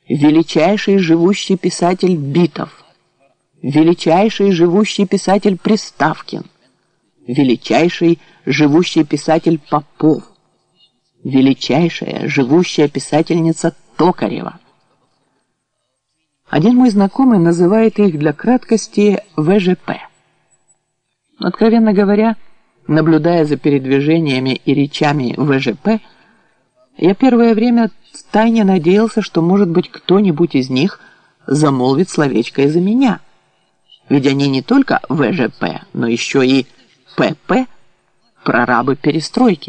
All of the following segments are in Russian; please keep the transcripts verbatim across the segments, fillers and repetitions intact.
величайший живущий писатель Битов, величайший живущий писатель Приставкин, величайший живущий писатель Попов, величайшая живущая писательница Токарева. Один мой знакомый называет их для краткости вэ жэ пэ. Откровенно говоря, наблюдая за передвижениями и речами вэ жэ пэ, я первое время втайне надеялся, что, может быть, кто-нибудь из них замолвит словечко из-за меня. Ведь они не только вэ жэ пэ, но еще и пэ пэ, прорабы перестройки.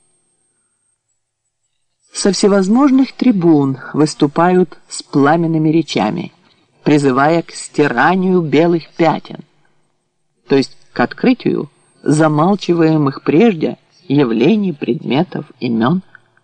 Со всевозможных трибун выступают с пламенными речами, призывая к стиранию белых пятен, то есть к открытию замалчиваемых прежде явлений, предметов, имен.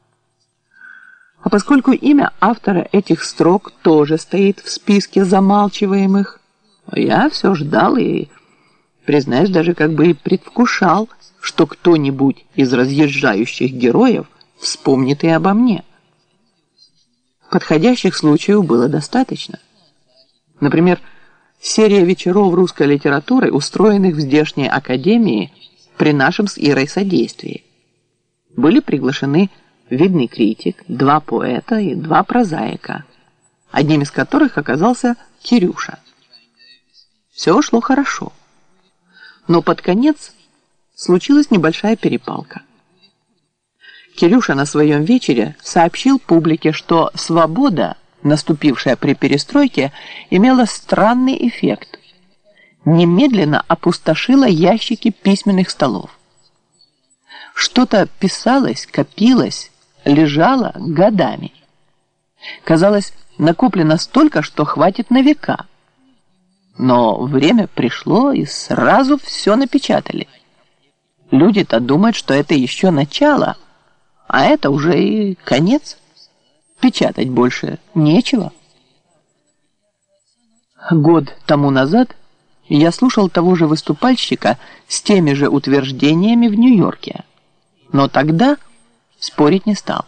А поскольку имя автора этих строк тоже стоит в списке замалчиваемых, я все ждал и, признаюсь, даже как бы и предвкушал, что кто-нибудь из разъезжающих героев вспомнит и обо мне. Подходящих случаев было достаточно. Например, серия вечеров русской литературы, устроенных в здешней академии при нашем с Ирой содействии. Были приглашены видный критик, два поэта и два прозаика, одним из которых оказался Кирюша. Все шло хорошо. Но под конец случилась небольшая перепалка. Кирюша на своем вечере сообщил публике, что свобода, наступившая при перестройке, имела странный эффект. Немедленно опустошила ящики письменных столов. Что-то писалось, копилось, лежало годами. Казалось, накоплено столько, что хватит на века. Но время пришло, и сразу все напечатали. Люди-то думают, что это еще начало, а это уже и конец. Печатать больше нечего. Год тому назад я слушал того же выступальщика с теми же утверждениями в Нью-Йорке, но тогда спорить не стал.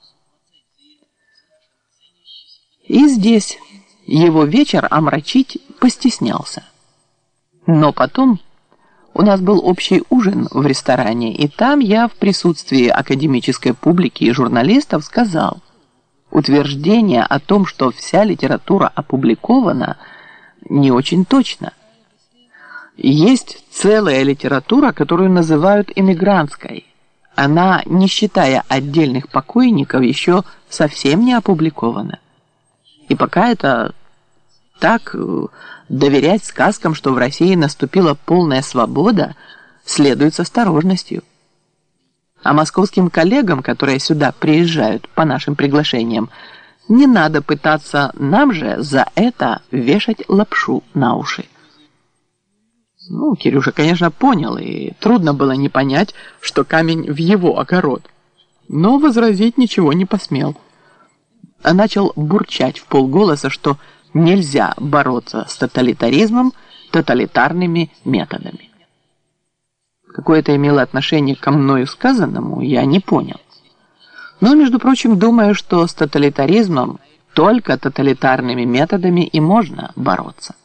И здесь его вечер омрачить постеснялся. Но потом у нас был общий ужин в ресторане, и там я в присутствии академической публики и журналистов сказал: утверждение о том, что вся литература опубликована, не очень точно. Есть целая литература, которую называют эмигрантской. Она, не считая отдельных покойников, еще совсем не опубликована. И пока это так, доверять сказкам, что в России наступила полная свобода, следует с осторожностью. А московским коллегам, которые сюда приезжают по нашим приглашениям, не надо пытаться нам же за это вешать лапшу на уши. Ну, Кирюша, конечно, понял, и трудно было не понять, что камень в его огород. Но возразить ничего не посмел. А начал бурчать в полголоса, что нельзя бороться с тоталитаризмом тоталитарными методами. Какое это имело отношение ко мною сказанному, я не понял. Но, между прочим, думаю, что с тоталитаризмом только тоталитарными методами и можно бороться.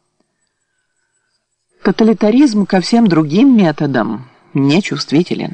Тоталитаризм ко всем другим методам нечувствителен.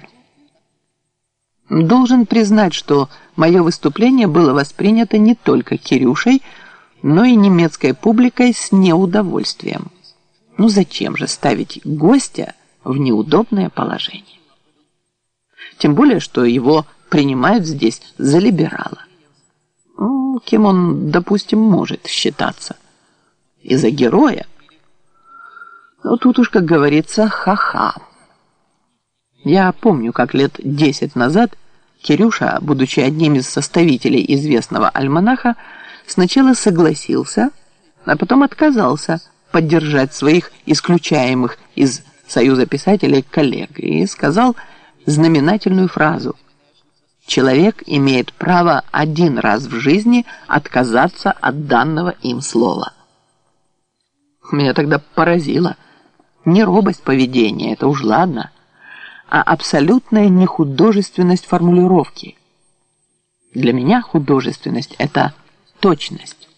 Должен признать, что мое выступление было воспринято не только Кирюшей, но и немецкой публикой с неудовольствием. Ну зачем же ставить гостя в неудобное положение? Тем более, что его принимают здесь за либерала. Ну, кем он, допустим, может считаться? И за героя? Ну, тут уж, как говорится, ха-ха. Я помню, как лет десять назад Кирюша, будучи одним из составителей известного альманаха, сначала согласился, а потом отказался поддержать своих исключаемых из Союза писателей коллег и сказал знаменательную фразу: «Человек имеет право один раз в жизни отказаться от данного им слова». Меня тогда поразило. Не робость поведения, это уж ладно, а абсолютная нехудожественность формулировки. Для меня художественность – это точность.